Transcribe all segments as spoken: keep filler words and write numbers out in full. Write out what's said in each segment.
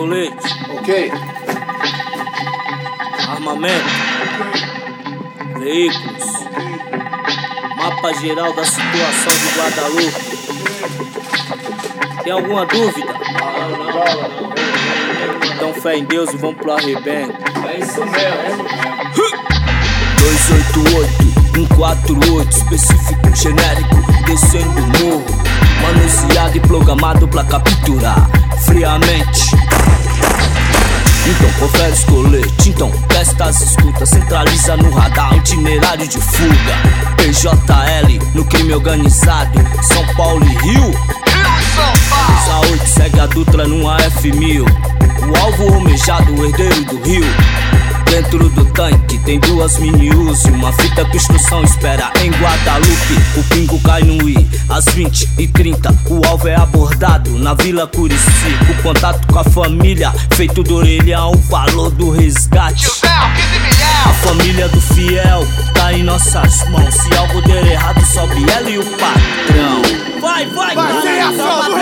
colete. Ok. Armamento. Veículos. Mapa geral da situação de Guadalupe. Tem alguma dúvida? Não, não, não. Então fé em Deus e vamos pro arrebento. É isso mesmo. dois oito oito, um quatro oito, específico, genérico, descendo o morro. Manuseado e programado pra capturar friamente. Então confere os coletes, então testa as escutas, centraliza no radar, itinerário de fuga. P J L no crime organizado, São Paulo e Rio. Rio e São Paulo. dois a oito segue a Dutra num A F mil. O alvo almejado, o herdeiro do Rio. Dentro do tanque tem duas mini-Uzi, uma fita com instrução espera em Guadalupe. O pingo cai no I, às vinte e trinta o alvo é abordado na Vila Curici. O contato com a família, feito do orelhão, o valor do resgate. A família do fiel tá em nossas mãos. Se algo der errado, sobe ela e o patrão. Vai, vai, vai! Vai, vai,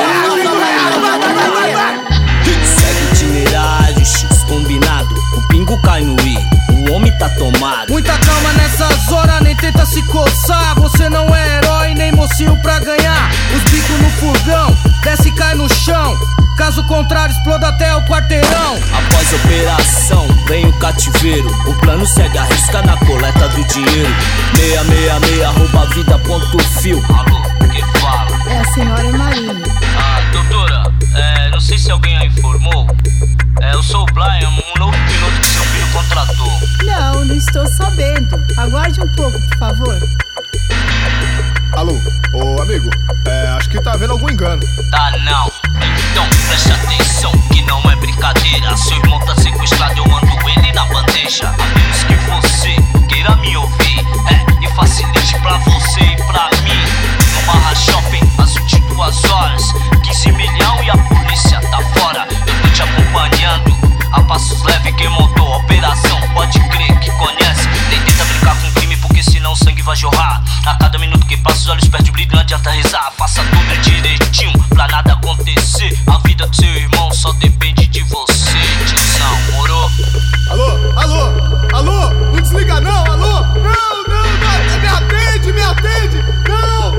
vai, vai! Segue o itinerário X combinado. O pingo cai no I, o homem tá tomado. Muita calma nessas horas, nem tenta se coçar. Você não é herói, nem mocinho pra ganhar. Os bicos no furgão, desce e cai no chão. Caso contrário, exploda até o quarteirão. Após a operação, vem o cativeiro. O plano segue a risca na coleta do dinheiro. Meia, meia, meia, rouba a vida, ponto fio. Alô, quem fala? É a senhora Marinho. Ah, doutora, é, não sei se alguém a informou. É, eu sou o Brian, um novo piloto que seu filho contratou. Não, não estou sabendo. Aguarde um pouco, por favor. Alô, ô amigo, é, acho que tá havendo algum engano. Tá não, então preste atenção que não é brincadeira. Seu irmão tá sequestrado, eu mando ele na bandeja. A menos que você queira me ouvir, é, e facilite pra você e pra mim. No Barra Shopping, às vinte e duas horas, quinze milhão e a polícia tá fora. Eu tô te acompanhando, a passos leves quem montou a operação, pode crer que conhece. Nem tenta brincar com crime porque senão o sangue vai jorrar. A cada minuto que passa os olhos perdem o brilho, não adianta rezar. Faça tudo direitinho pra nada acontecer. A vida do seu irmão só depende de você, tiozão, morou? Alô, alô, alô, não desliga não, alô. Não, não, não, me atende, me atende. Não,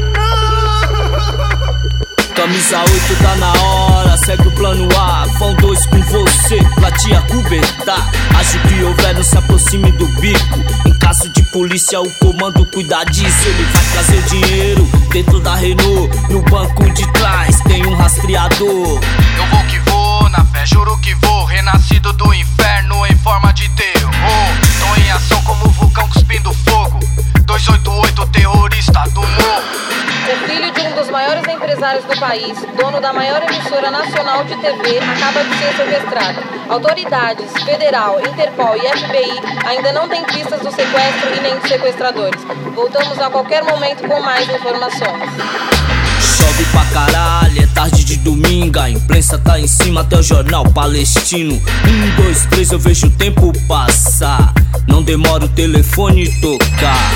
não. Camisa oito tá na hora, segue o plano A. Vão dois com você, pra te acobertar. Acho que houver, não se aproxime do bico. Em caso de polícia, o comando cuida disso. Ele vai trazer o dinheiro dentro da Renault. No banco de trás tem um rastreador. Eu vou que vou, na fé juro que vou. Renascido do inferno em forma de terror. Tô em ação como um vulcão cuspindo fogo. dois oito oito, terrorista do morro. O filho de um dos maiores empresários do país, dono da maior emissora nacional de T V, acaba de ser sequestrado. Autoridades, Federal, Interpol e F B I ainda não têm pistas do sequestro e nem dos sequestradores. Voltamos a qualquer momento com mais informações. Chove pra caralho, é tarde de domingo. A imprensa tá em cima até o jornal palestino. Um, dois, três, eu vejo o tempo passar. Não demora o telefone tocar.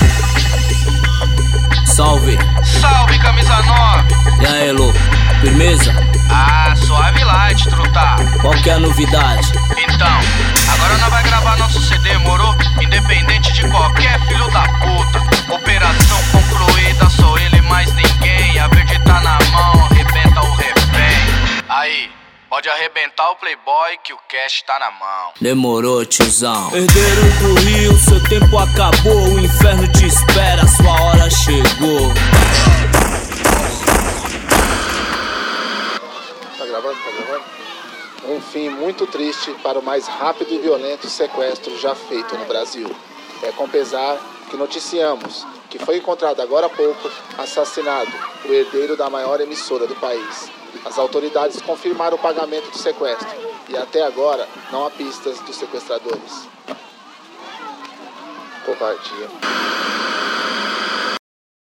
Salve. Salve, camisa nove. E aí, louco, firmeza? Ah, suave light, truta. Qual que é a novidade? Então, agora nós vai gravar nosso C D, moro? Independente de qualquer filho da puta. Operação concluída, sou ele mais ninguém. A verde tá na mão, arrebenta o refém. Aí, pode arrebentar o playboy que o cash tá na mão. Demorou, tiozão. Herdeiro do Rio, seu tempo acabou. O inferno te espera, sua hora chegou. Tá gravando? Tá gravando? Um fim muito triste para o mais rápido e violento sequestro já feito no Brasil. É com pesar que noticiamos que foi encontrado agora há pouco, assassinado, o herdeiro da maior emissora do país. As autoridades confirmaram o pagamento do sequestro e até agora não há pistas dos sequestradores. Covardia.